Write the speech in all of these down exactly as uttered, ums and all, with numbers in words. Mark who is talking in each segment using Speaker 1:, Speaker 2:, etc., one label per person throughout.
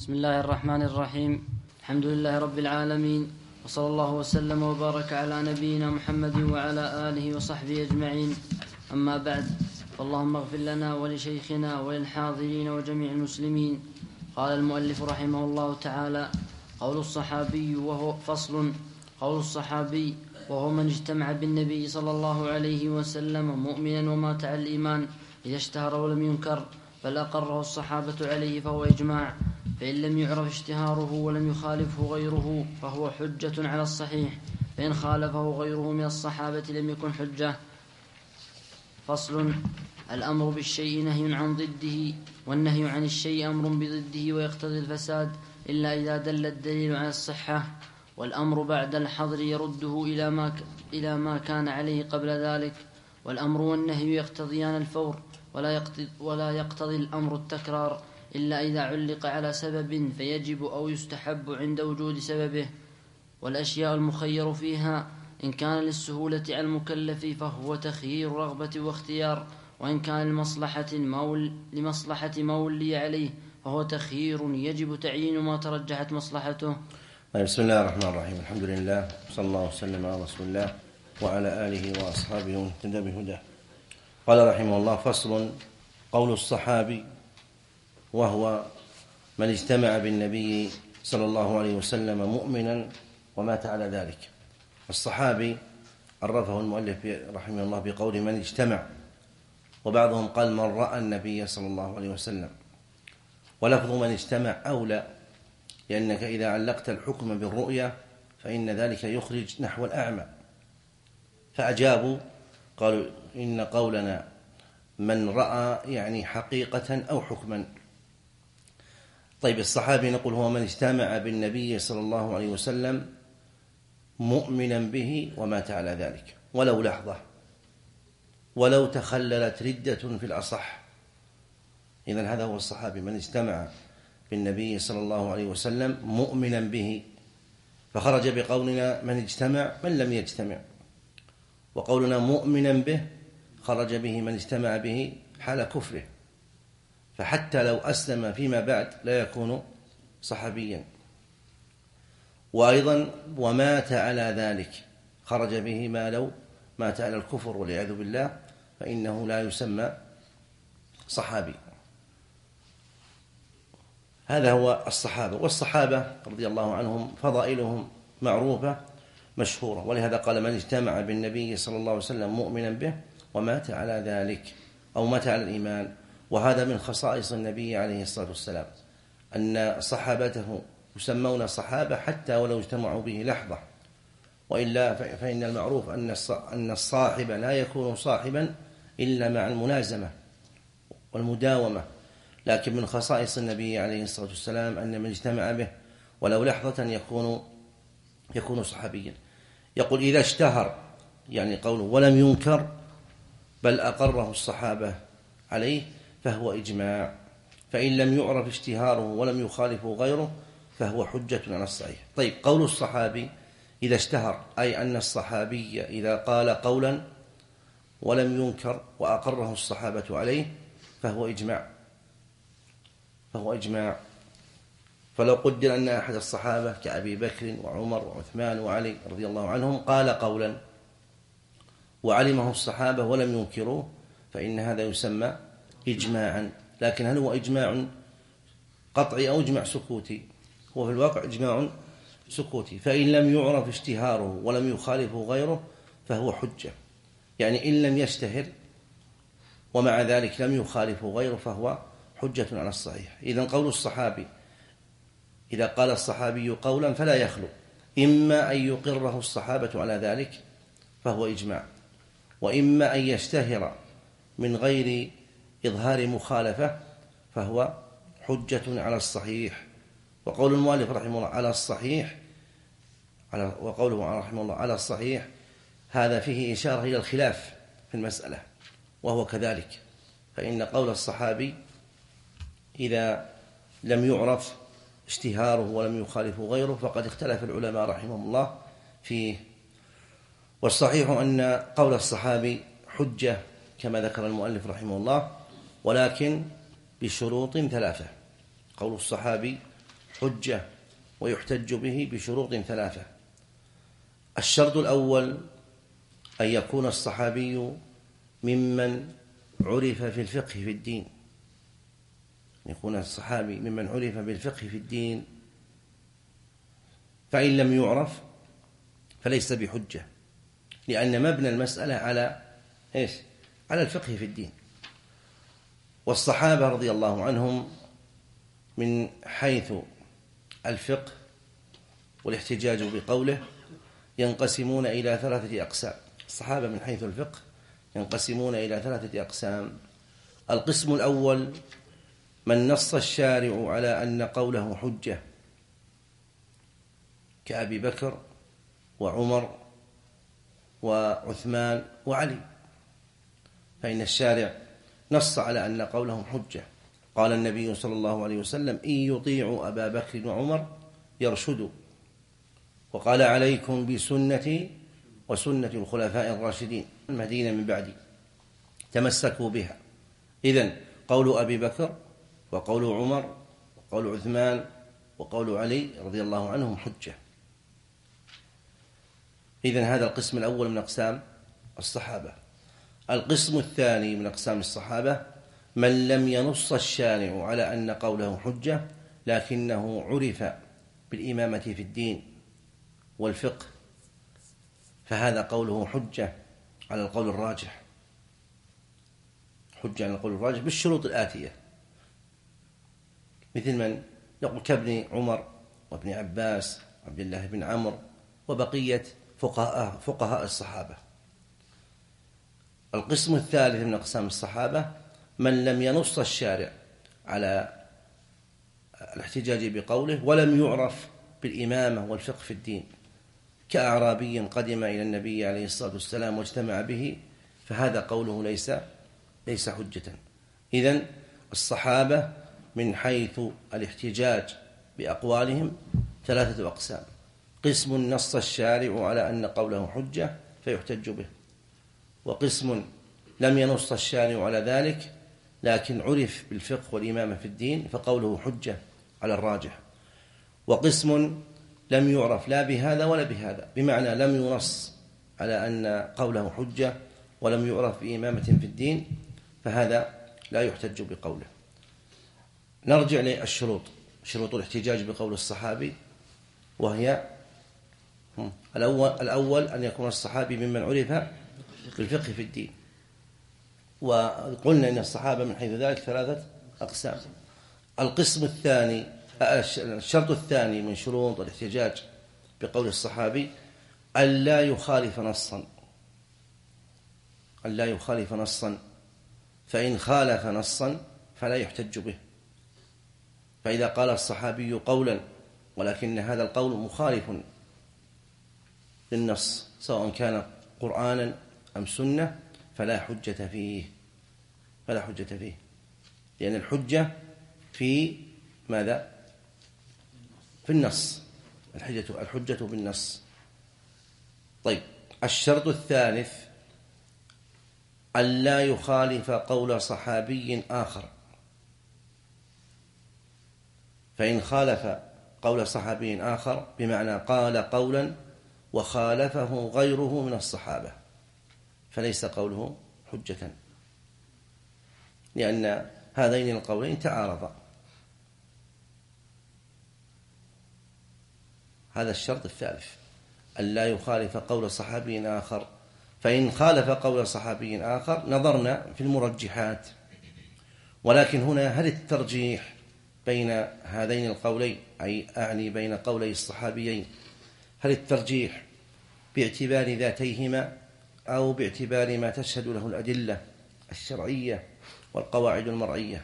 Speaker 1: بسم الله الرحمن الرحيم. الحمد لله رب العالمين، وصلى الله وسلم وبارك على نبينا محمد وعلى آله وصحبه أجمعين. أما بعد، فاللهم اغفر لنا ولشيخنا وللحاضرين وجميع المسلمين. قال المؤلف رحمه الله تعالى: قول الصحابي وهو فصل. قول الصحابي وهو من اجتمع بالنبي صلى الله عليه وسلم مؤمنا ومات على الإيمان إذا اشتهر ولم ينكر، بل أقره الصحابة عليه فهو إجماع، فإن لم يعرف اشتهاره ولم يخالفه غيره فهو حجة على الصحيح، فإن خالفه غيره من الصحابة لم يكن حجة. فصل. الأمر بالشيء نهي عن ضده، والنهي عن الشيء أمر بضده ويقتضي الفساد إلا إذا دل الدليل على الصحة، والأمر بعد الحظر يرده إلى ما, ك... إلى ما كان عليه قبل ذلك. والأمر والنهي يقتضيان الفور، ولا يقتضي, ولا يقتضي الأمر التكرار إلا إذا علق على سبب فيجب أو يستحب عند وجود سببه. والأشياء المخير فيها إن كان للسهولة على المكلف فهو تخيير رغبة واختيار، وإن كان لمصلحة مول لمصلحة مولي عليه فهو تخيير يجب تعيين ما ترجحت مصلحته.
Speaker 2: بسم الله الرحمن الرحيم. الحمد لله، صلى الله وسلم على رسول الله وعلى آله وأصحابه ومن اهتدى بهداه. قال رحمه الله: فصل. قول الصحابي وهو من اجتمع بالنبي صلى الله عليه وسلم مؤمنا ومات على ذلك. الصحابي عرفه المؤلف رحمه الله بقول من اجتمع، وبعضهم قال من رأى النبي صلى الله عليه وسلم، ولفظ من اجتمع أولى، لأنك إذا علقت الحكم بالرؤية فإن ذلك يخرج نحو الأعمى. فأجابوا قالوا إن قولنا من رأى يعني حقيقة أو حكما. طيب، الصحابي نقول هو من اجتمع بالنبي صلى الله عليه وسلم مؤمنا به ومات على ذلك ولو لحظة، ولو تخللت ردة في الأصح. إذن هذا هو الصحابي من اجتمع بالنبي صلى الله عليه وسلم مؤمنا به، فخرج بقولنا من اجتمع من لم يجتمع، وقولنا مؤمنا به خرج به من اجتمع به حال كفره، فحتى لو أسلم فيما بعد لا يكون صحابيا. وأيضا ومات على ذلك خرج به ما لو مات على الكفر والعياذ بالله فإنه لا يسمى صحابي. هذا هو الصحابة. والصحابة رضي الله عنهم فضائلهم معروفة مشهورة، ولهذا قال من اجتمع بالنبي صلى الله عليه وسلم مؤمنا به ومات على ذلك أو مات على الإيمان. وهذا من خصائص النبي عليه الصلاة والسلام، أن صحابته يسمون صحابة حتى ولو اجتمعوا به لحظة، وإلا فإن المعروف أن الصاحب لا يكون صاحبا إلا مع الملازمة والمداومة. لكن من خصائص النبي عليه الصلاة والسلام أن من اجتمع به ولو لحظة يكون يكون صحابيا. يقول إذا اشتهر، يعني قوله ولم ينكر بل أقره الصحابة عليه فهو إجماع، فإن لم يعرف اشتهاره ولم يخالفه غيره فهو حجة على الصحيح. طيب، قول الصحابي إذا اشتهر أي أن الصحابي إذا قال قولا ولم ينكر وأقره الصحابة عليه فهو إجماع فهو إجماع فلو قدر أن أحد الصحابة كأبي بكر وعمر وعثمان وعلي رضي الله عنهم قال قولا وعلمه الصحابة ولم ينكروه فإن هذا يسمى إجماعا. لكن هل هو إجماع قطعي أو إجماع سكوتي؟ هو في الواقع إجماع سكوتي. فإن لم يعرف اشتهاره ولم يخالفه غيره فهو حجة، يعني إن لم يشتهر ومع ذلك لم يخالفه غيره فهو حجة على الصحيح. إذن قول الصحابي إذا قال الصحابي قولا فلا يخلو إما أن يقره الصحابة على ذلك فهو إجماع، وإما أن يشتهر من غير إظهار مخالفة فهو حجة على الصحيح. وقول المؤلف رحمه الله على الصحيح على وقوله رحمه الله على الصحيح هذا فيه إشارة إلى الخلاف في المسألة، وهو كذلك، فإن قول الصحابي إذا لم يعرف اشتهاره ولم يخالفه غيره فقد اختلف العلماء رحمهم الله فيه. والصحيح أن قول الصحابي حجة كما ذكر المؤلف رحمه الله، ولكن بشروط ثلاثة. قول الصحابي حجة ويحتج به بشروط ثلاثة. الشرط الأول أن يكون الصحابي ممن عرف في الفقه في الدين، يكون الصحابي ممن عرف بالفقه في الدين، فإن لم يعرف فليس بحجة، لأن مبنى المسألة على إيش؟ على الفقه في الدين. والصحابة رضي الله عنهم من حيث الفقه والاحتجاج بقوله ينقسمون إلى ثلاثة أقسام. الصحابة من حيث الفقه ينقسمون إلى ثلاثة أقسام. القسم الأول من نص الشارع على أن قوله حجة، كأبي بكر وعمر وعثمان وعلي، فإن الشارع نص على أن قولهم حجة. قال النبي صلى الله عليه وسلم إن يطيعوا أبا بكر وعمر يرشدوا، وقال عليكم بسنتي وسنة الخلفاء الراشدين المهديين من بعدي تمسكوا بها. إذن قول أبي بكر وقول عمر وقول عثمان وقول علي رضي الله عنهم حجة. إذن هذا القسم الأول من أقسام الصحابة. القسم الثاني من أقسام الصحابة من لم ينص الشارع على أن قوله حجة، لكنه عرف بالإمامة في الدين والفقه، فهذا قوله حجة على القول الراجح، حجة على القول الراجح بالشروط الآتية، مثل من نقول كابن عمر وابن عباس وعبد الله بن عمرو وبقية فقهاء فقهاء الصحابة. القسم الثالث من أقسام الصحابة من لم ينص الشارع على الاحتجاج بقوله ولم يعرف بالإمامة والفقه في الدين، كأعرابي قدم إلى النبي عليه الصلاة والسلام واجتمع به، فهذا قوله ليس ليس حجة. إذن الصحابة من حيث الاحتجاج بأقوالهم ثلاثة أقسام: قسم نص الشارع على أن قوله حجة فيحتج به، وقسم لم ينص الشارع على ذلك لكن عرف بالفقه والإمامة في الدين فقوله حجة على الراجح، وقسم لم يعرف لا بهذا ولا بهذا، بمعنى لم ينص على أن قوله حجة ولم يعرف بإمامة في الدين، فهذا لا يحتج بقوله. نرجع للشروط، شروط الاحتجاج بقول الصحابي، وهي الأول, الأول أن يكون الصحابي ممن عرف بالفقه في الدين، وقلنا أن الصحابة من حيث ذلك ثلاثة أقسام. القسم الثاني، الشرط الثاني من شروط الاحتجاج بقول الصحابي أن لا يخالف نصا، أن لا يخالف نصا، فإن خالف نصا فلا يحتج به. فإذا قال الصحابي قولا ولكن هذا القول مخالف للنص سواء كان قرآنا أم سنة فلا حجة فيه، فلا حجة فيه، لأن الحجة في ماذا؟ في النص، الحجة الحجة بالنص. طيب، الشرط الثالث أن لا يخالف قول صحابي آخر، فإن خالف قول صحابي آخر بمعنى قال قولا وخالفه غيره من الصحابة فليس قوله حجة، لأن هذين القولين تعارضا. هذا الشرط الثالث، أن لا يخالف قول صحابي آخر. فإن خالف قول صحابي آخر نظرنا في المرجحات، ولكن هنا هل الترجيح بين هذين القولين، أي أعني بين قولي الصحابيين، هل الترجيح باعتبار ذاتيهما أو باعتبار ما تشهد له الأدلة الشرعية والقواعد المرعية؟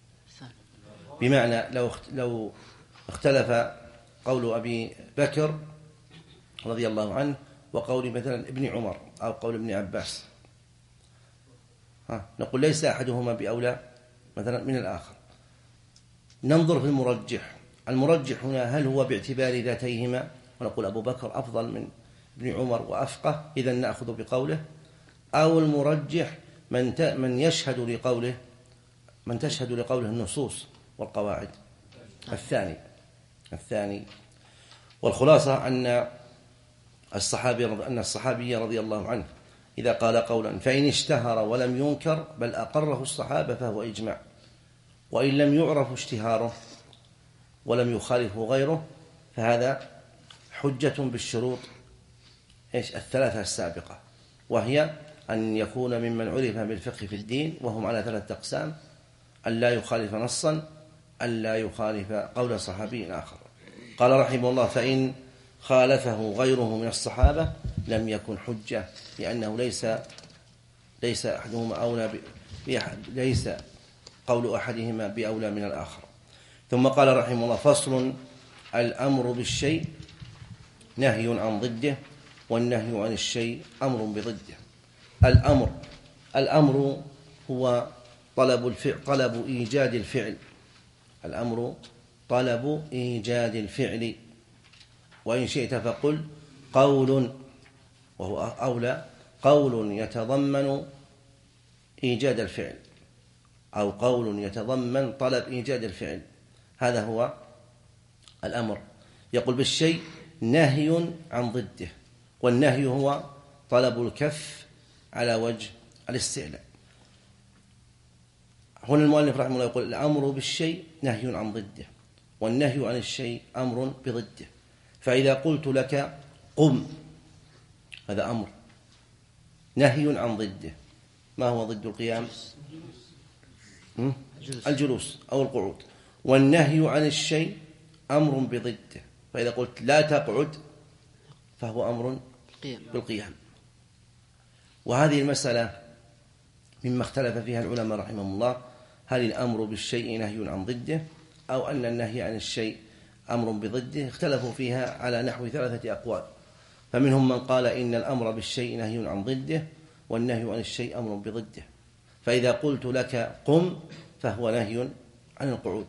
Speaker 2: بمعنى لو لو اختلف قول أبي بكر رضي الله عنه وقول مثلا ابن عمر أو قول ابن عباس، ها نقول ليس أحدهما بأولى مثلا من الآخر، ننظر في المرجح. المرجح هنا هل هو باعتبار ذاتيهما ونقول أبو بكر أفضل من ابن عمر وأفقه إذن نأخذ بقوله، أو المرجح من من يشهد لقوله من تشهد لقوله النصوص والقواعد الثاني الثاني. والخلاصة أن الصحابي أن الصحابي رضي الله عنه إذا قال قولا فإن اشتهر ولم ينكر بل أقره الصحابة فهو إجماع، وإن لم يعرف اشتهاره ولم يخالفه غيره فهذا حجة بالشروط إيش الثلاثة السابقة، وهي أن يكون ممن عرف بالفقه في الدين، وهم على ثلاثة أقسام: أن لا يخالف نصا، أن لا يخالف قول صحابي آخر. قال رحمه الله: فإن خالفه غيره من الصحابة لم يكن حجة، لأنه ليس ليس أحدهما أولى ليس قول أحدهما بأولى من الآخر. ثم قال رحمه الله: فصل: الأمر بالشيء نهي عن ضده، والنهي عن الشيء أمر بضده. الأمر الأمر هو طلب الفعل، طلب إيجاد الفعل. الأمر طلب إيجاد الفعل، وإن شئت فقل قول، وهو أولى، قول يتضمن إيجاد الفعل، أو قول يتضمن طلب إيجاد الفعل، هذا هو الأمر. يقول بالشيء نهي عن ضده، والنهي هو طلب الكف على وجه الاستعلاء. هنا المؤلف رحمه الله يقول: الأمر بالشيء نهي عن ضده، والنهي عن الشيء أمر بضده. فإذا قلت لك قم، هذا أمر، نهي عن ضده. ما هو ضد القيام؟ الجلوس أو القعود. والنهي عن الشيء أمر بضده. فإذا قلت لا تقعد فهو أمر بالقيام. وهذه المسألة مما اختلف فيها العلماء رحمهم الله: هل الأمر بالشيء نهي عن ضده، أو أن النهي عن الشيء أمر بضده؟ اختلفوا فيها على نحو ثلاثة أقوال. فمنهم من قال إن الأمر بالشيء نهي عن ضده، والنهي عن الشيء أمر بضده. فإذا قلت لك قم فهو نهي عن القعود،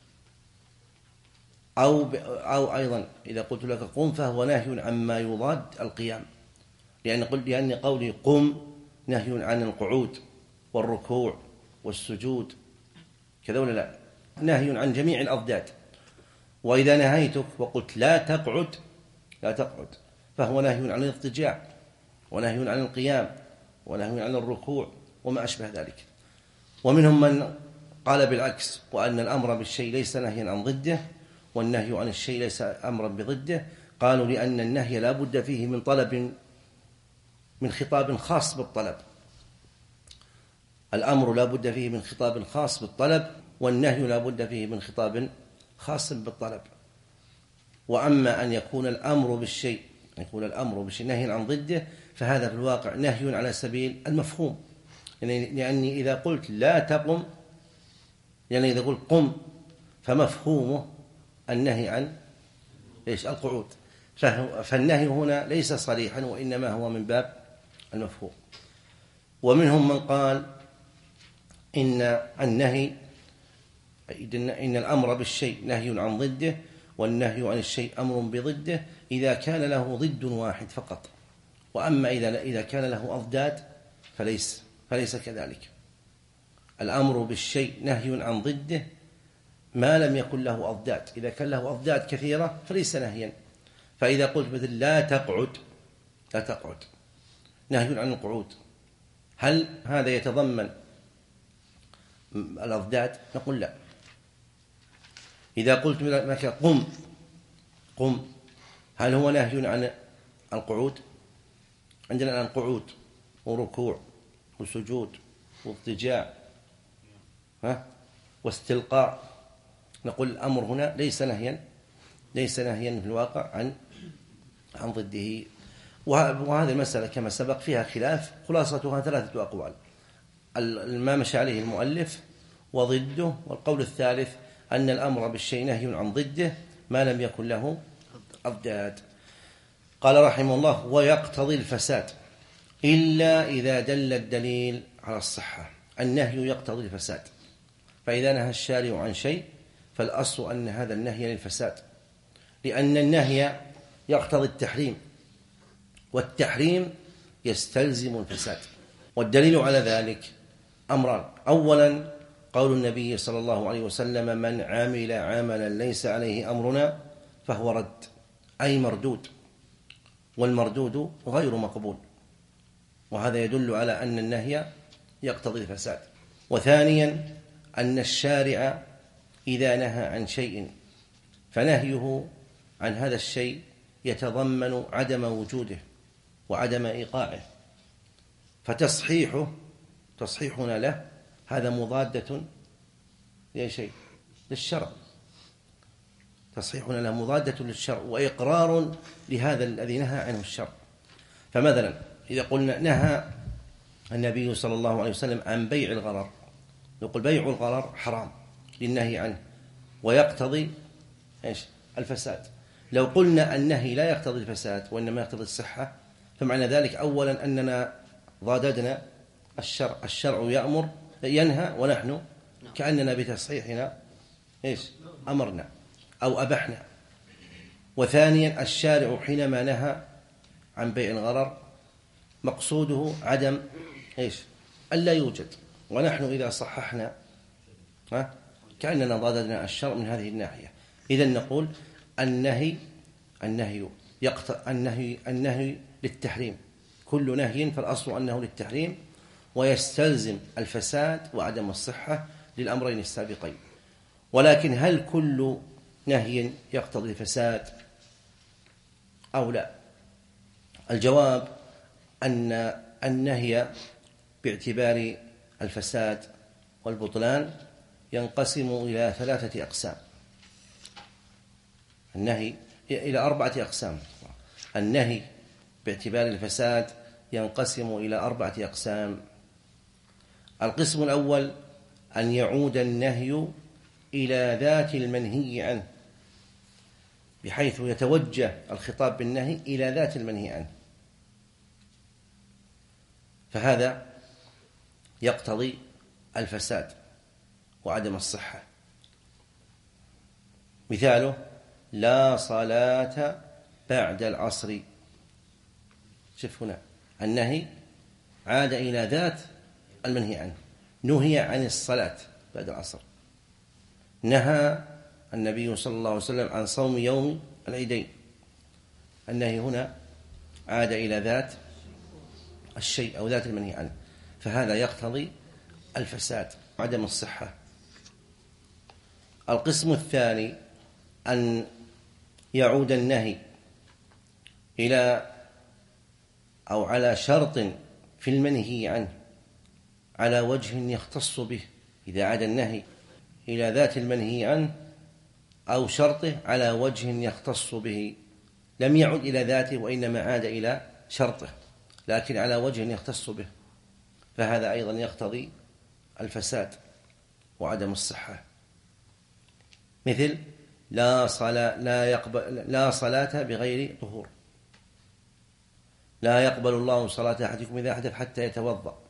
Speaker 2: أو, أو أيضا إذا قلت لك قم فهو نهي عما يضاد القيام، لأن قلت لأن قولي قم نهي عن القعود والركوع والسجود، كذا ولا لا؟ نهي عن جميع الأضداد. وإذا نهيتك وقلت لا تقعد لا تقعد فهو نهي عن الاضطجاع، ونهي عن القيام، ونهي عن الركوع وما أشبه ذلك. ومنهم من قال بالعكس، وأن الأمر بالشيء ليس نهيا عن ضده، والنهي عن الشيء ليس أمرا بضده. قالوا لأن النهي لا بد فيه من طلب، من خطاب خاص بالطلب. الأمر لا بد فيه من خطاب خاص بالطلب، والنهي لا بد فيه من خطاب خاص بالطلب. وأما أن يكون الأمر بالشيء يكون الأمر بالشيء نهي عن ضده، فهذا في الواقع نهي على سبيل المفهوم. يعني لأني إذا قلت لا تقم، يعني إذا قلت قم فمفهومه النهي عن إيش؟ القعود. فالنهي هنا ليس صريحا، وإنما هو من باب المفهوم. ومنهم من قال إن النهي إن الأمر بالشيء نهي عن ضده، والنهي عن الشيء أمر بضده إذا كان له ضد واحد فقط. وأما إذا إذا كان له أضداد فليس فليس كذلك. الأمر بالشيء نهي عن ضده ما لم يكن له أضداد. إذا كان له أضداد كثيرة فليس نهيا. فإذا قلت مثل لا تقعد لا تقعد نهي عن القعود، هل هذا يتضمن الأضداد؟ نقول لا. إذا قلت لك قم قم هل هو نهي عن القعود؟ عندنا الآن قعود وركوع وسجود واضطجاع ها واستلقاء. نقول الأمر هنا ليس نهيا ليس نهيا في الواقع عن عن ضده. وهذه المسألة كما سبق فيها خلاف، خلاصتها ثلاثة أقوال: ما مشى عليه المؤلف وضده، والقول الثالث أن الأمر بالشيء نهي عن ضده ما لم يكن له أضداد. قال رحمه الله: ويقتضي الفساد إلا إذا دل الدليل على الصحة. النهي يقتضي الفساد، فإذا نهى الشارع عن شيء فالأصل أن هذا النهي للفساد، لأن النهي يقتضي التحريم، والتحريم يستلزم الفساد. والدليل على ذلك أمران: أولا قول النبي صلى الله عليه وسلم: من عمل عملا ليس عليه أمرنا فهو رد أي مردود، والمردود غير مقبول، وهذا يدل على أن النهي يقتضي الفساد. وثانيا أن الشارع إذا نهى عن شيء فنهيه عن هذا الشيء يتضمن عدم وجوده وعدم إيقاعه، فتصحيحه تصحيحنا له هذا مضادة لشيء للشرع، تصحيحنا له مضادة للشرع وإقرار لهذا الذي نهى عنه الشرع. فمثلا إذا قلنا نهى النبي صلى الله عليه وسلم عن بيع الغرر، نقول بيع الغرر حرام للنهي عنه ويقتضي إيش؟ الفساد. لو قلنا النهي لا يقتضي الفساد وإنما يقتضي الصحة، فمعنى ذلك أولا أننا ضاددنا الشرع، الشرع يأمر ينهى ونحن كأننا بتصحيحنا إيش؟ أمرنا أو أبحنا. وثانيا الشارع حينما نهى عن بيع الغرر مقصوده عدم إيش؟ ألا يوجد، ونحن إذا صححنا ها كأننا ضاددنا الشرع من هذه الناحية. إذن نقول النهي النهي يقتضي النهي النهي للتحريم، كل نهي فالأصل أنه للتحريم ويستلزم الفساد وعدم الصحة للأمرين السابقين. ولكن هل كل نهي يقتضي الفساد أو لا؟ الجواب أن النهي باعتبار الفساد والبطلان ينقسم إلى ثلاثة أقسام، النهي إلى أربعة أقسام. النهي باعتبار الفساد ينقسم إلى أربعة أقسام. القسم الأول أن يعود النهي إلى ذات المنهي عنه، بحيث يتوجه الخطاب بالنهي إلى ذات المنهي عنه، فهذا يقتضي الفساد وعدم الصحة. مثاله لا صلاة بعد العصر. شوف هنا النهي عاد إلى ذات المنهي عنه، نهي عن الصلاة بعد العصر، نهى النبي صلى الله عليه وسلم عن صوم يوم العيدين، النهي هنا عاد إلى ذات الشيء أو ذات المنهي عنه، فهذا يقتضي الفساد وعدم الصحة. القسم الثاني أن يعود النهي إلى أو على شرط في المنهي عنه على وجه يختص به. إذا عاد النهي إلى ذات المنهي عنه أو شرطه على وجه يختص به، لم يعد إلى ذاته وإنما عاد إلى شرطه لكن على وجه يختص به، فهذا أيضا يقتضي الفساد وعدم الصحة. مثل لا صلاة لا يقبل لا صلاة بغير طهور، لا يقبل الله صلاة أحدكم إذا حدث حتى يتوضأ،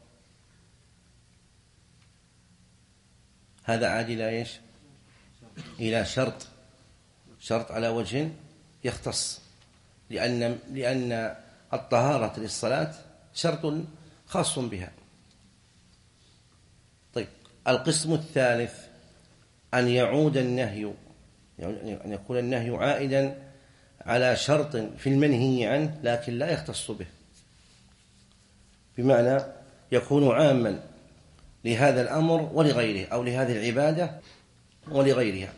Speaker 2: هذا عاد إلى إيش؟ إلى شرط، شرط على وجه يختص، لأن لأن الطهارة للصلاة شرط خاص بها. طيب القسم الثالث أن يعود النهي، يعني أن يكون النهي عائدا على شرط في المنهي عنه لكن لا يختص به، بمعنى يكون عاما لهذا الأمر ولغيره أو لهذه العبادة ولغيرها.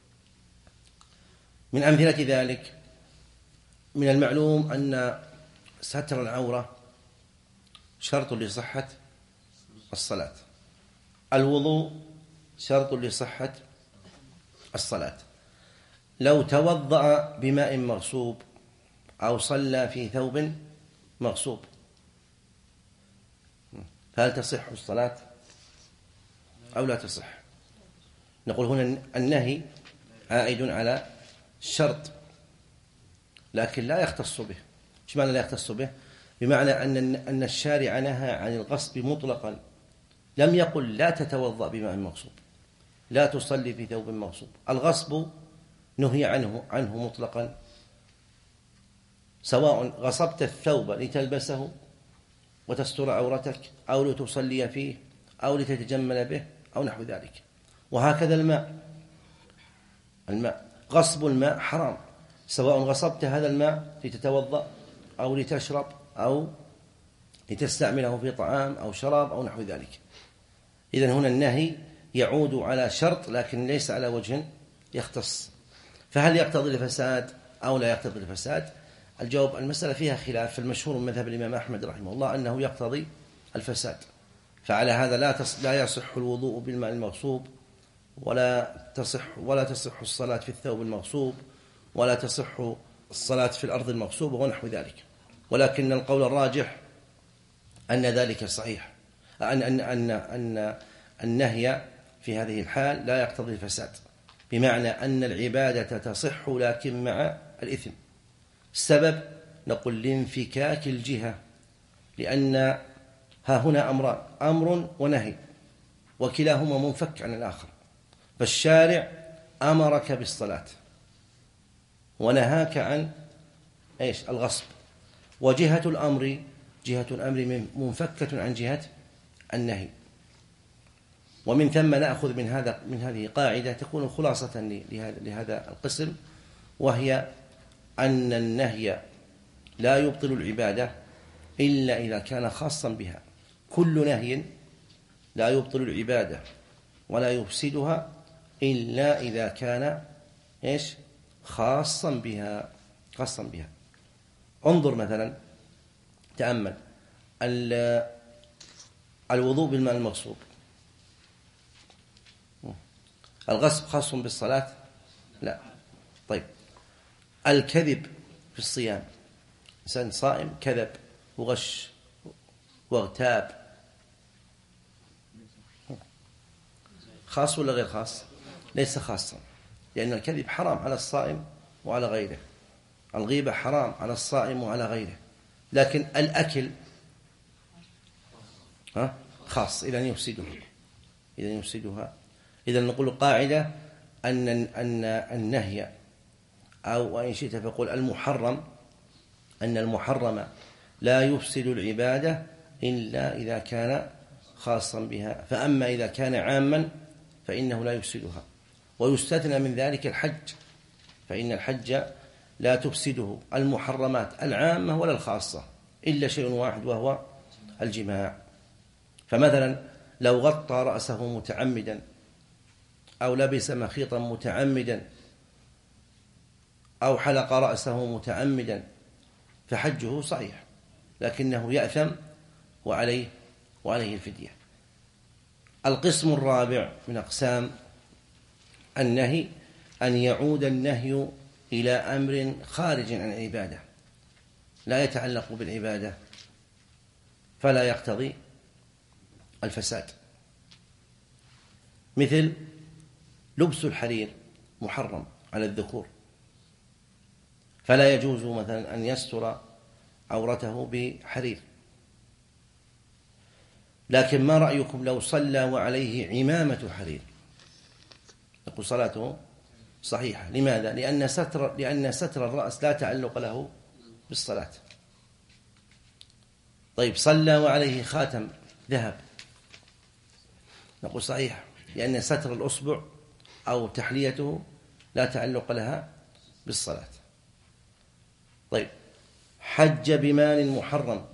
Speaker 2: من أمثلة ذلك من المعلوم أن ستر العورة شرط لصحة الصلاة، الوضوء شرط لصحة الصلاة. لو توضأ بماء مغصوب أو صلى في ثوب مغصوب فهل تصح الصلاة أو لا تصح؟ نقول هنا النهي عائد على الشرط لكن لا يختص به. ايش معنى لا يختص به؟ بمعنى أن أن الشارع نهى عن الغصب مطلقا، لم يقل لا تتوضأ بماء مغصوب، لا تصلي في ثوب مغصوب. الغصب نهي عنه عنه مطلقا، سواء غصبت الثوب لتلبسه وتستر عورتك أو لتصلي فيه أو لتتجمل به أو نحو ذلك. وهكذا الماء، الماء غصب الماء حرام، سواء غصبت هذا الماء لتتوضأ أو لتشرب أو لتستعمله في طعام أو شراب أو نحو ذلك. إذن هنا النهي يعود على شرط لكن ليس على وجه يختص. فهل يقتضي الفساد أو لا يقتضي الفساد؟ الجواب المسألة فيها خلاف. فالمشهور من مذهب الإمام أحمد رحمه الله أنه يقتضي الفساد، فعلى هذا لا لا يصح الوضوء بالماء المغصوب، ولا تصح ولا تصح الصلاة في الثوب المغصوب، ولا تصح الصلاة في الأرض المغصوبة ونحو ذلك. ولكن القول الراجح أن ذلك صحيح، أن أن أن أن النهي في هذه الحال لا يقتضي الفساد، بمعنى أن العبادة تصح لكن مع الإثم. السبب نقول لانفكاك الجهة، لأن ها هنا أمران، أمر ونهي، وكلاهما منفك عن الآخر. فالشارع أمرك بالصلاة ونهاك عن إيش؟ الغصب، وجهة الأمر جهة الأمر منفكة عن جهة النهي. ومن ثم نأخذ من هذا من هذه قاعدة تكون خلاصة لهذا القسم، وهي أن النهي لا يبطل العبادة إلا إذا كان خاصا بها. كل نهي لا يبطل العبادة ولا يفسدها إلا إذا كان إيش؟ خاصا بها خاصا بها. انظر مثلا، تأمل الوضوء بالماء المغصوب، الغصب خاص بالصلاة؟ لا. طيب الكذب في الصيام، إنسان صائم كذب وغش واغتاب، خاص ولا غير خاص؟ ليس خاصا، لأن الكذب حرام على الصائم وعلى غيره، الغيبة حرام على الصائم وعلى غيره، لكن الأكل ها خاص، إذن يفسدها إذن يفسدها إذن نقول قاعدة أن أن النهي أو إن شئت فقل المحرم، أن المحرم لا يفسد العبادة إلا إذا كان خاصا بها. فأما إذا كان عاما فإنه لا يفسدها. ويستثنى من ذلك الحج، فإن الحج لا تفسده المحرمات العامة ولا الخاصة إلا شيء واحد وهو الجماع. فمثلا لو غطى رأسه متعمدا أو لبس مخيطا متعمدا أو حلق رأسه متعمدا فحجه صحيح، لكنه يأثم وعليه وعليه الفدية. القسم الرابع من أقسام النهي أن يعود النهي إلى أمر خارج عن العبادة لا يتعلق بالعبادة فلا يقتضي الفساد، مثل لبس الحرير محرم على الذكور، فلا يجوز مثلا أن يستر عورته بحرير. لكن ما رأيكم لو صلى وعليه عمامة حرير؟ نقول صلاته صحيحة. لماذا؟ لأن ستر لأن ستر الرأس لا تعلق له بالصلاة. طيب صلى وعليه خاتم ذهب، نقول صحيح، لأن ستر الأصبع أو تحليته لا تعلق لها بالصلاة. طيب حج بمال محرم،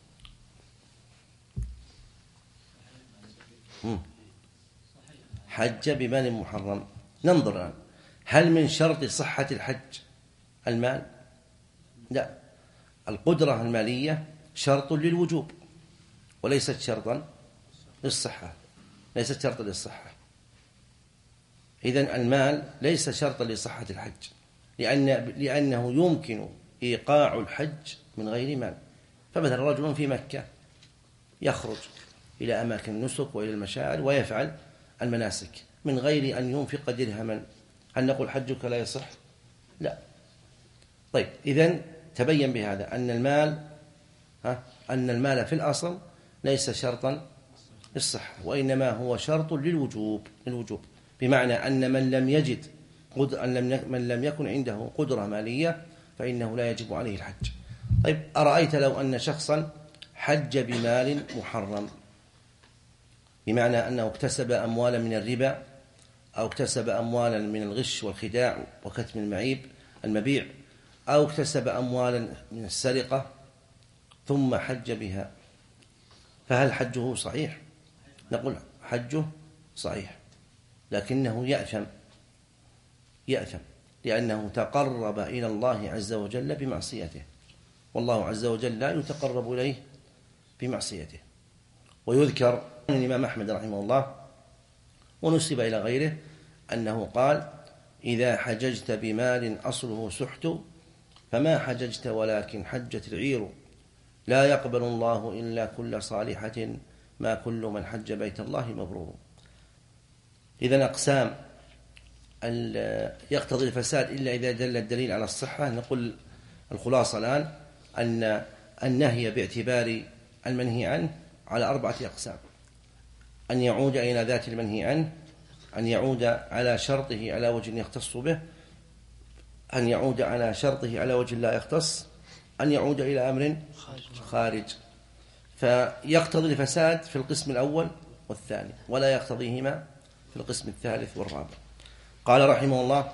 Speaker 2: حج بمال محرم، ننظر الآن، هل من شرط صحة الحج المال؟ لا، القدرة المالية شرط للوجوب وليست شرطا للصحة، ليست شرطا للصحة. إذن المال ليس شرطا لصحة الحج، لأن لأنه يمكن إيقاع الحج من غير مال. فمثلا رجل في مكة يخرج إلى أماكن النسك وإلى المشاعر ويفعل المناسك من غير أن ينفق درهما، هل نقول حجك لا يصح؟ لا. طيب إذن تبين بهذا أن المال ها أن المال في الأصل ليس شرطا للصحة، وإنما هو شرط للوجوب للوجوب بمعنى أن من لم يجد من لم يكن عنده قدرة مالية فإنه لا يجب عليه الحج. طيب أرأيت لو أن شخصا حج بمال محرم، بمعنى أنه اكتسب أموالا من الربا أو اكتسب أموالا من الغش والخداع وكتم المعيب المبيع أو اكتسب أموالا من السرقة ثم حج بها، فهل حجه صحيح؟ نقول حجه صحيح، لكنه يأثم يأثم لأنه تقرب إلى الله عز وجل بمعصيته، والله عز وجل لا يتقرب إليه بمعصيته. ويذكر عن الإمام أحمد رحمه الله ونسب إلى غيره أنه قال: إذا حججت بمال أصله سحت فما حججت ولكن حجت العير، لا يقبل الله إلا كل صالحة ما كل من حج بيت الله مبرور. إذن أقسام يقتضي الفساد إلا إذا دل الدليل على الصحة. نقول الخلاصة الآن أن النهي باعتبار المنهي عنه على أربعة أقسام: أن يعود إلى ذات المنهي عنه، أن يعود على شرطه على وجه يختص به، أن يعود على شرطه على وجه لا يختص، أن يعود إلى أمر خارج. فيقتضي الفساد في القسم الأول والثاني، ولا يقتضيهما في القسم الثالث والرابع. قال رحمه الله: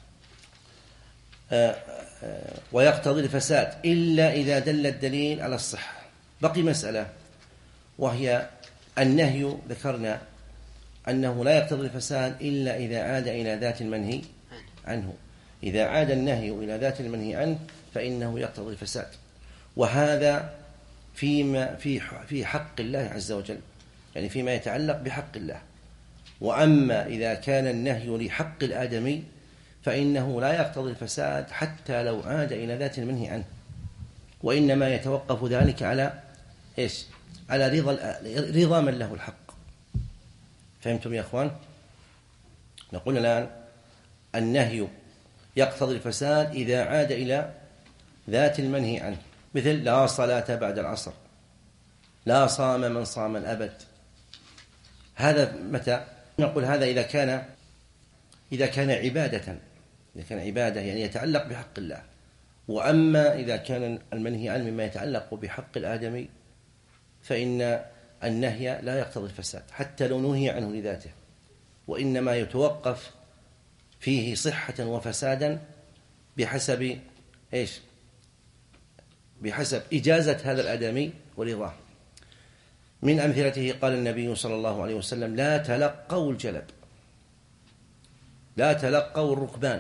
Speaker 2: ويقتضي الفساد إلا إذا دل الدليل على الصحة. بقي مسألة، وهي النهي. ذكرنا أنه لا يقتضي الفساد إلا إذا عاد إلى ذات المنهي عنه. إذا عاد النهي إلى ذات المنهي عنه فإنه يقتضي الفساد، وهذا فيما في في حق الله عز وجل، يعني فيما يتعلق بحق الله. وأما إذا كان النهي لحق الآدمي فإنه لا يقتضي الفساد حتى لو عاد إلى ذات المنهي عنه، وإنما يتوقف ذلك على إيش؟ على رضا رضا من له الحق. فهمتم يا أخوان؟ نقول الآن النهي يقتضي الفساد إذا عاد إلى ذات المنهي عنه، مثل لا صلاة بعد العصر، لا صام من صام الأبد. هذا متى؟ نقول هذا إذا كان إذا كان عبادة، إذا كان عبادة يعني يتعلق بحق الله. وأما إذا كان المنهي عنه مما يتعلق بحق الآدمي فإن النهي لا يقتضي الفساد حتى لو نهي عنه لذاته، وإنما يتوقف فيه صحة وفسادا بحسب إيش؟ بحسب إجازة هذا الآدمي ورضاه. من أمثلته قال النبي صلى الله عليه وسلم: لا تلقوا الجلب، لا تلقوا الركبان.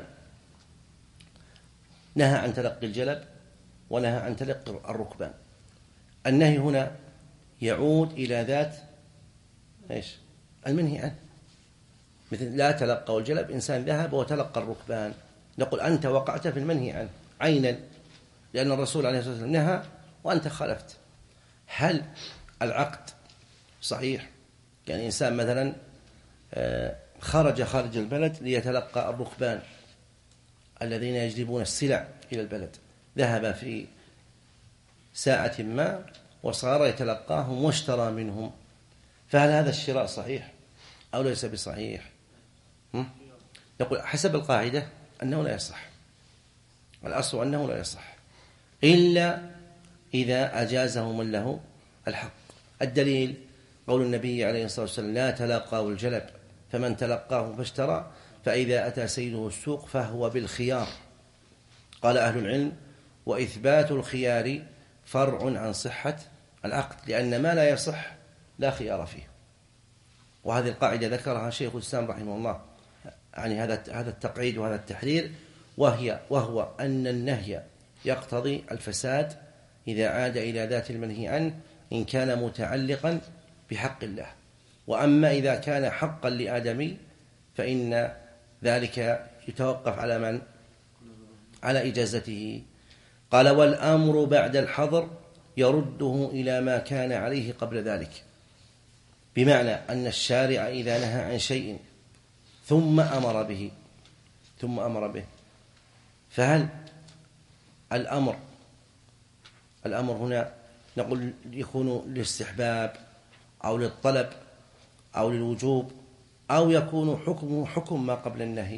Speaker 2: نهى عن تلقي الجلب ونهى عن تلقي الركبان. النهي هنا يعود إلى ذات إيش؟ المنهي عنه. مثل لا تلقوا الجلب، إنسان ذهب وتلقى الركبان، نقول أنت وقعت في المنهي عنه عينا، لأن الرسول عليه الصلاة والسلام نهى وأنت خالفت. هل العقد صحيح؟ يعني إنسان مثلا خرج خارج البلد ليتلقى الركبان الذين يجلبون السلع إلى البلد، ذهب في ساعة ما وصار يتلقاهم واشترى منهم، فهل هذا الشراء صحيح أو ليس بصحيح؟ نقول حسب القاعدة أنه لا يصح، الأصل أنه لا يصح إلا إذا أجازه من له الحق. الدليل قول النبي عليه الصلاة والسلام: لا تلقوا الجلب، فمن تلقاه فاشترى فإذا أتى سيده السوق فهو بالخيار. قال أهل العلم: وإثبات الخيار فرع عن صحة العقد، لأن ما لا يصح لا خيار فيه. وهذه القاعدة ذكرها شيخ الإسلام رحمه الله، يعني هذا هذا التقعيد وهذا التحرير، وهي وهو أن النهي يقتضي الفساد إذا عاد إلى ذات المنهي عنه إن كان متعلقا بحق الله. وأما إذا كان حقا لآدمي فإن ذلك يتوقف على من؟ على إجازته. قال: والأمر بعد الحظر يرده إلى ما كان عليه قبل ذلك، بمعنى أن الشارع إذا نهى عن شيء ثم أمر به ثم أمر به فهل الأمر الأمر هنا نقول يكون للاستحباب أو للطلب أو للوجوب، أو يكون حكمه حكم ما قبل النهي؟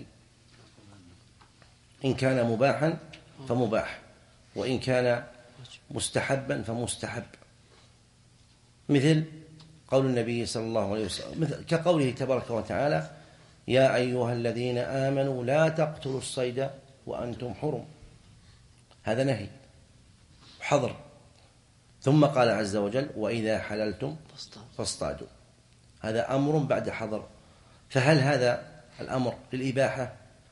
Speaker 2: إن كان مباحا فمباح، وإن كان مستحبا فمستحب، مثل قول النبي صلى الله عليه وسلم، مثل كقوله تبارك وتعالى: يا أيها الذين آمنوا لا تقتلوا الصيد وأنتم حرم، هذا نهي حظر. ثم قال عز وجل وإذا حللتم فاصطادوا، هذا أمر بعد حظر. فهل هذا الأمر للإباحة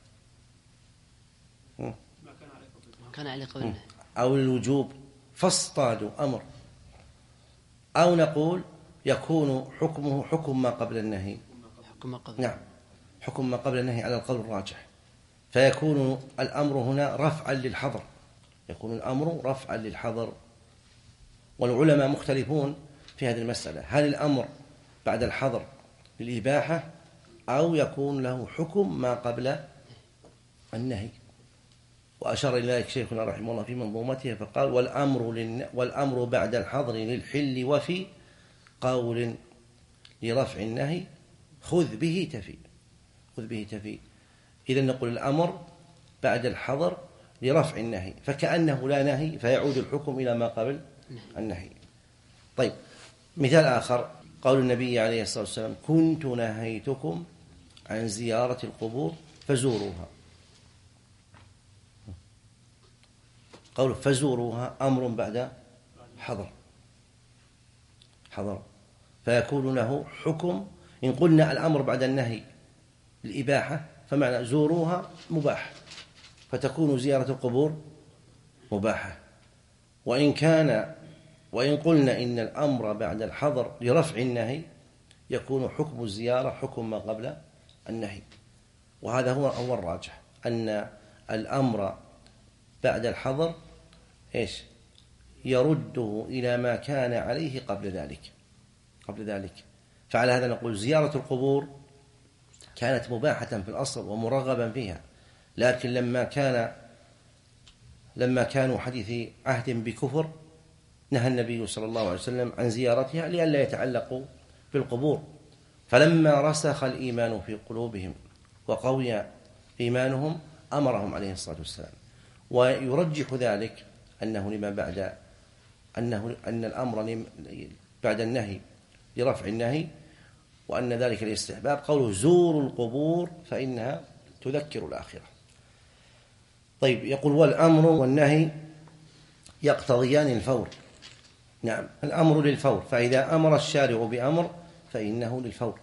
Speaker 1: كان عليه قبل
Speaker 2: أو الوجوب؟ فاصطادوا أمر، أو نقول يكون حكمه حكم ما قبل النهي.
Speaker 1: حكم ما قبل.
Speaker 2: نعم، حكم ما قبل النهي على القول الراجح، فيكون الأمر هنا رفعا للحظر، يكون الأمر رفعا للحظر. والعلماء مختلفون في هذه المسألة، هل الأمر بعد الحظر للإباحة أو يكون له حكم ما قبل النهي؟ وأشار إلى ذلك شيخنا رحمه الله في منظومته فقال والأمر, للن... والأمر بعد الحظر للحل وفي قول لرفع النهي خذ به تفي، خذ به تفي. إذن نقول الأمر بعد الحظر لرفع النهي، فكأنه لا نهي فيعود الحكم إلى ما قبل النهي. طيب، مثال آخر قول النبي عليه الصلاة والسلام كنت نهيتكم عن زيارة القبور فزوروها. قول فزوروها أمر بعد حظر، حظر، فيكون له حكم. إن قلنا الأمر بعد النهي الإباحة فمعنى زوروها مباح، فتكون زيارة القبور مباحة. وإن كان وإن قلنا إن الأمر بعد الحظر لرفع النهي يكون حكم الزيارة حكم ما قبل النهي. وهذا هو هو الراجح، أن الأمر بعد الحظر إيش يرده إلى ما كان عليه قبل ذلك قبل ذلك فعلى هذا نقول زيارة القبور كانت مباحة في الأصل ومرغبا فيها، لكن لما كان لما كانوا حديث عهد بكفر نهى النبي صلى الله عليه وسلم عن زيارتها لئلا يتعلقوا بالقبور. فلما رسخ الإيمان في قلوبهم وقوي إيمانهم أمرهم عليه الصلاة والسلام. ويرجح ذلك أنه لما بعد أنه أن الأمر بعد النهي لرفع النهي، وأن ذلك الاستحباب. قوله زوروا القبور فإنها تذكر الآخرة. طيب، يقول والأمر والنهي يقتضيان الفور. نعم، الأمر للفور، فإذا أمر الشارع بأمر فإنه للفور.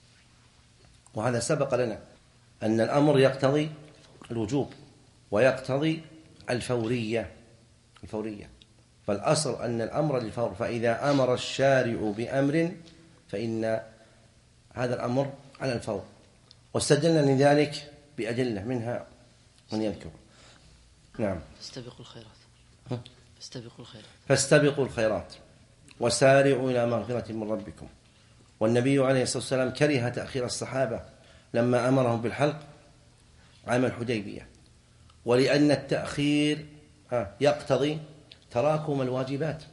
Speaker 2: وهذا سبق لنا أن الأمر يقتضي الوجوب ويقتضي الفورية الفورية فالأصل أن الأمر للفور، فإذا أمر الشارع بأمر فإن هذا الأمر على الفور. واستدلنا لذلك بأدلة منها من يذكر. نعم،
Speaker 1: فاستبقوا الخيرات فاستبقوا الخيرات
Speaker 2: فاستبقوا الخيرات وسارعوا إلى مغفرة من ربكم. والنبي عليه الصلاة والسلام كره تأخير الصحابة لما أمرهم بالحلق عام الحديبية، ولأن التأخير يقتضي تراكم الواجبات،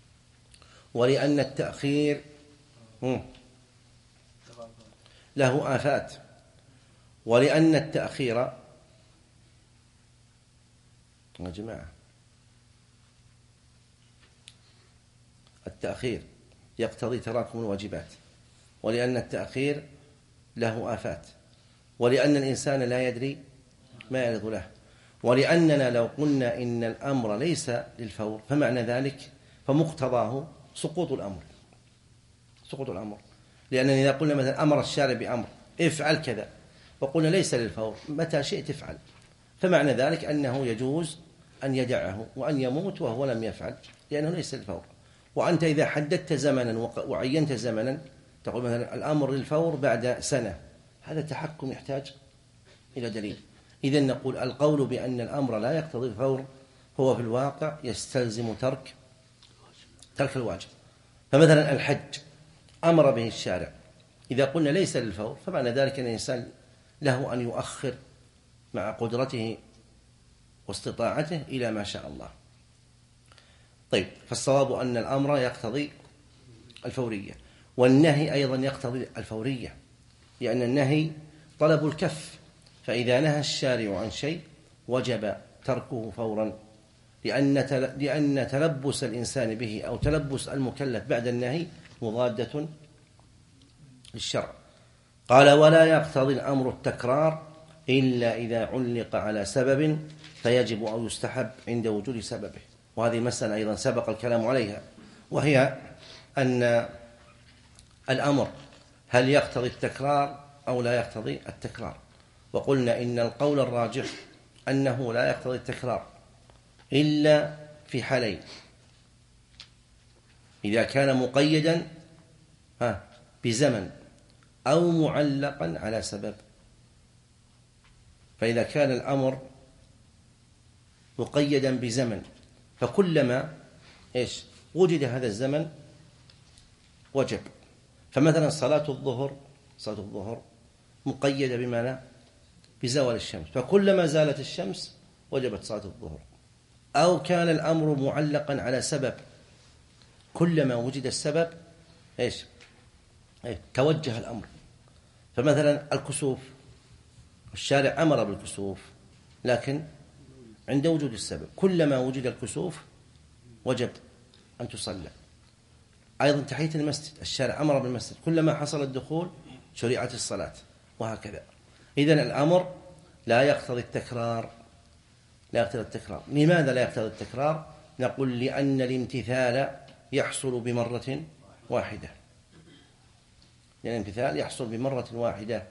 Speaker 2: ولأن التأخير له آفات، ولأن التأخير يا جماعة التأخير يقتضي تراكم الواجبات، ولأن التأخير له آفات، ولأن الإنسان لا يدري ما يلد له، ولأننا لو قلنا إن الأمر ليس للفور فمعنى ذلك فمقتضاه سقوط الأمر سقوط الأمر لأننا إذا قلنا مثلا أمر الشارع بأمر افعل كذا وقلنا ليس للفور متى شئت افعل، فمعنى ذلك أنه يجوز أن يدعه وأن يموت وهو لم يفعل لأنه ليس للفور. وأنت إذا حددت زمنا وعينت زمنا تقول مثلا الأمر للفور بعد سنة، هذا تحكم يحتاج إلى دليل. إذن نقول القول بأن الأمر لا يقتضي الفور هو في الواقع يستلزم ترك ترك الواجب. فمثلا الحج أمر به الشارع، إذا قلنا ليس للفور فمعنى ذلك أن الإنسان له أن يؤخر مع قدرته واستطاعته إلى ما شاء الله. طيب، فالصواب أن الأمر يقتضي الفورية، والنهي أيضا يقتضي الفورية، لأن النهي طلب الكف، فإذا نهى الشارع عن شيء وجب تركه فورا، لأن لأن تلبس الإنسان به أو تلبس المكلف بعد النهي مضادة للشرع. قال ولا يقتضي الأمر التكرار إلا إذا علق على سبب فيجب أو يستحب عند وجود سببه. وهذه مسألة أيضا سبق الكلام عليها، وهي أن الأمر هل يقتضي التكرار أو لا يقتضي التكرار. وقلنا إن القول الراجح أنه لا يقتضي التكرار إلا في حالين: إذا كان مقيدا بزمن أو معلقا على سبب. فإذا كان الأمر مقيدا بزمن فكلما إيش وجد هذا الزمن وجب. فمثلا صلاة الظهر صلاة الظهر مقيدة بماذا؟ بزوال الشمس، فكلما زالت الشمس وجبت صلاة الظهر. أو كان الأمر معلقا على سبب، كلما وجد السبب إيش إيه؟ توجه الأمر. فمثلا الكسوف، الشارع أمر بالكسوف لكن عند وجود السبب، كلما وجد الكسوف وجب أن تصلى. أيضا تحية المسجد، الشارع أمر بالمسجد، كلما حصل الدخول شريعة الصلاة، وهكذا. إذن الأمر لا يقتضي التكرار، لا يقتضي التكرار. لماذا لا يقتضي التكرار؟ نقول لأن الامتثال يحصل بمرة واحدة، لأن الامتثال يحصل بمرة واحدة،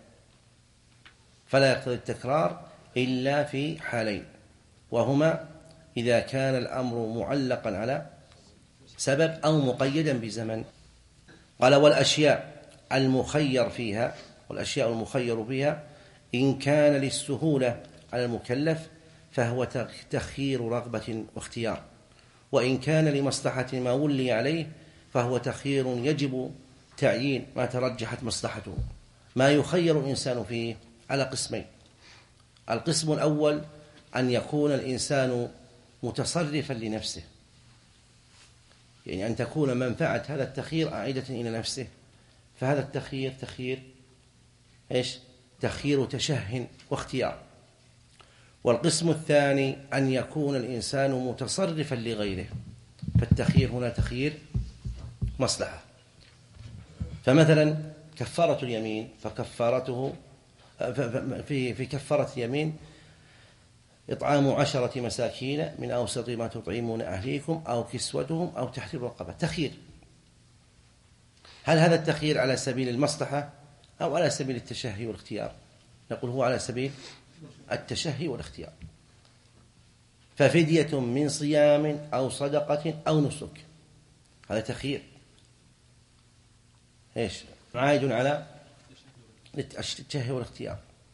Speaker 2: فلا يقتضي التكرار إلا في حالين، وهما إذا كان الأمر معلقا على سبب أو مقيدا بزمن. قال: والأشياء المخير فيها والأشياء المخير فيها إن كان للسهولة على المكلف فهو تخيير رغبة واختيار، وإن كان لمصلحة ما ولي عليه فهو تخيير يجب تعيين ما ترجحت مصلحته. ما يخير الإنسان فيه على قسمين: القسم الأول أن يكون الإنسان متصرفا لنفسه، يعني أن تكون منفعة هذا التخيير عائدة إلى نفسه، فهذا التخيير تخيير إيش؟ تخيير تشه واختيار. والقسم الثاني أن يكون الإنسان متصرفا لغيره، فالتخيير هنا تخيير مصلحة. فمثلا كفارة اليمين، فكفارته في في كفارة اليمين إطعام عشرة مساكين من أوسط ما تطعمون أهليكم أو كسوتهم أو تحرير رقبة، تخيير. هل هذا التخيير على سبيل المصلحة أو على سبيل التشهي والاختيار؟ نقول هو على سبيل التشهي والاختيار. ففدية من صيام أو صدقة أو نسك، هذا تخيير إيش؟ عائد على التشهي والاختيار.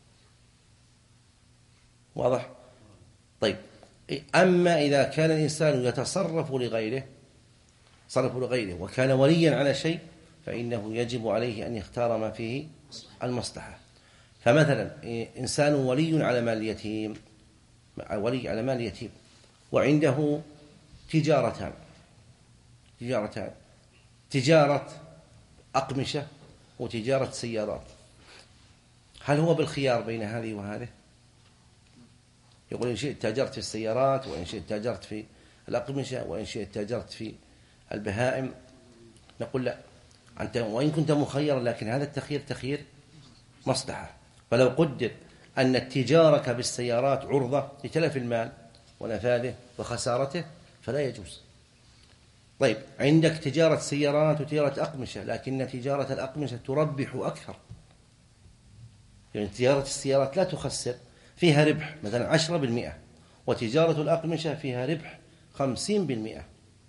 Speaker 2: واضح؟ طيب، أما إذا كان الإنسان يتصرف لغيره صرف لغيره وكان وليا على شيء فإنه يجب عليه أن يختار ما فيه المصلحة. فمثلا إنسان ولي على مال اليتيم، ولي على مال اليتيم وعنده تجارتان تجارتان تجارة أقمشة وتجارة سيارات، هل هو بالخيار بين هذه وهذه؟ يقول إن شئت تاجرت في السيارات، وإن شئت تاجرت في الأقمشة، وإن شئت تاجرت في البهائم. نقول لا، أنت وإن كنت مخيرا لكن هذا التخيير تخيير مصلحة. فلو قدر أن التجارة بالسيارات عرضة لتلف المال ونفاذه وخسارته فلا يجوز. طيب، عندك تجارة سيارات وتجارة أقمشة، لكن تجارة الأقمشة تربح أكثر، يعني تجارة السيارات لا تخسر، فيها ربح مثلا عشرة بالمئة، وتجارة الأقمشة فيها ربح خمسين بالمئة،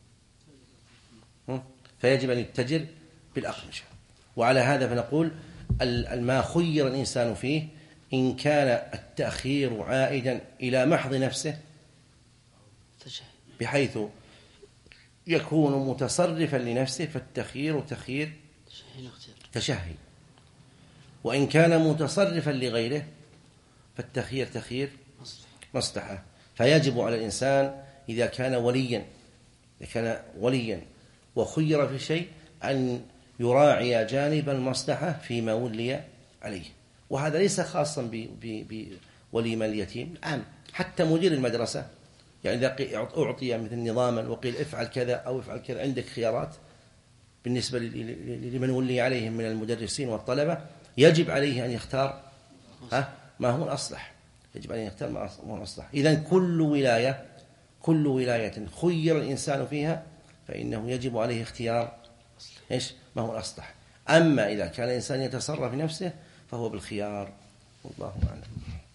Speaker 2: فيجب أن يتجر بالأقمشة. وعلى هذا فنقول ما خير الإنسان فيه إن كان التأخير عائدا إلى محض نفسه بحيث يكون متصرفا لنفسه فالتخيير تخيير تشهي، وإن كان متصرفا لغيره فالتخيير تخيير مصلحة. فيجب على الإنسان إذا كان وليا إذا كان وليا وخير في شيء أن يراعي جانب المصلحة فيما ولي عليه. وهذا ليس خاصا بولي مال اليتيم، عام، حتى مدير المدرسة، يعني إذا أعطي مثل نظاما وقيل افعل كذا أو افعل كذا، عندك خيارات بالنسبة لمن ولي عليهم من المدرسين والطلبة، يجب عليه أن يختار ها ما هو الأصلح، يجب أن يختار ما هو الأصلح. إذن كل ولاية كل ولاية خير الإنسان فيها فإنه يجب عليه اختيار إيش ما هو الأصلح. أما إذا كان الإنسان يتصرف في نفسه فهو بالخيار، والله أعلم.